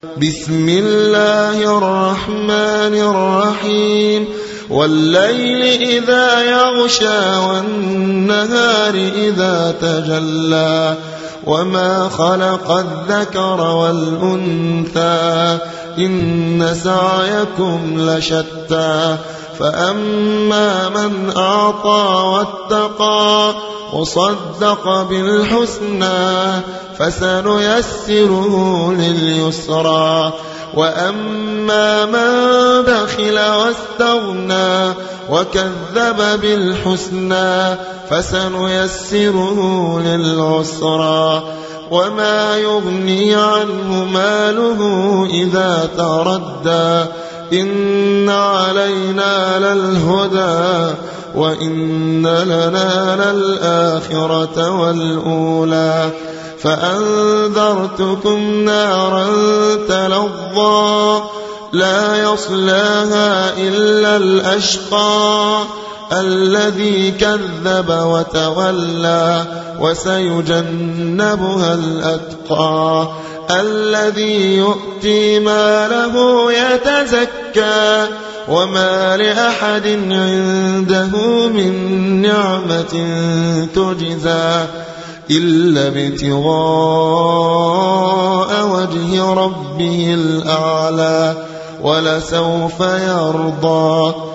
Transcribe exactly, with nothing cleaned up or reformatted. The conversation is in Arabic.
بسم الله الرحمن الرحيم والليل إذا يغشى والنهار إذا تجلى وما خلق الذكر والأنثى إن سعيكم لشتى فأما من أعطى واتقى وصدق بالحسنى فسنيسره لليسرى وأما من بخل واستغنى وكذب بالحسنى فسنيسره للعسرى وما يغني عنه ماله إذا تردى إن علينا للهدى وإن لنا للآخرة والأولى فأنذرتكم نارا تلظى لا يصلاها إلا الأشقى الذي كذب وتولى وسيجنبها الأتقى الذي يؤتي ماله يتزكى وما لأحد عنده من نعمة تجزى إلا ابتغاء وجه ربه الأعلى ولسوف يرضى